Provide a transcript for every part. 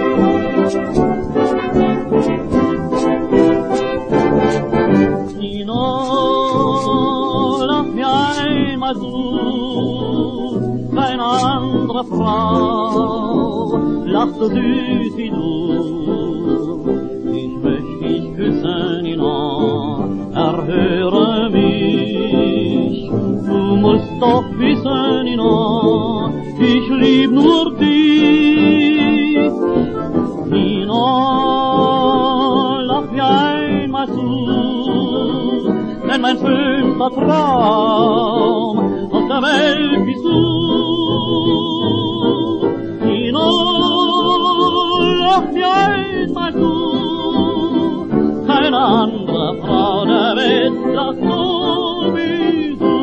Lass mir einmal zu, keine andere Frau lacht so süß wie du. Ich möchte dich küssen, Nina, erhöre mich. Du musst doch wissen, Nina, ich lieb nur dich. Nina, lass mir einmal zu, denn mein schönster Traum auf der Welt bist du. Nina, lass mir einmal zu, keine andere Frau der Welt lacht so wie du.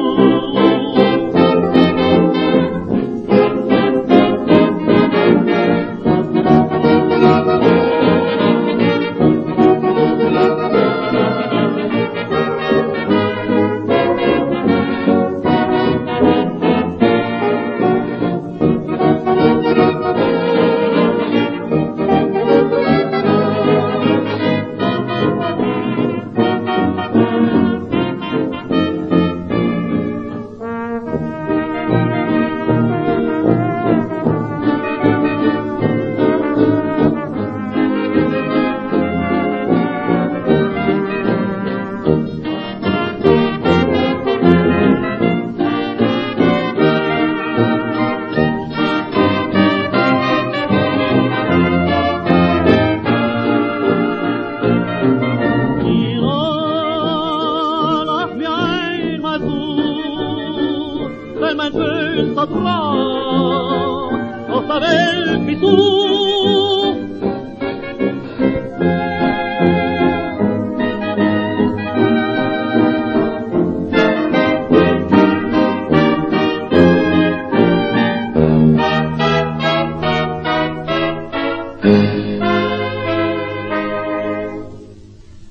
Mein schönster Traum auf der Welt bist du.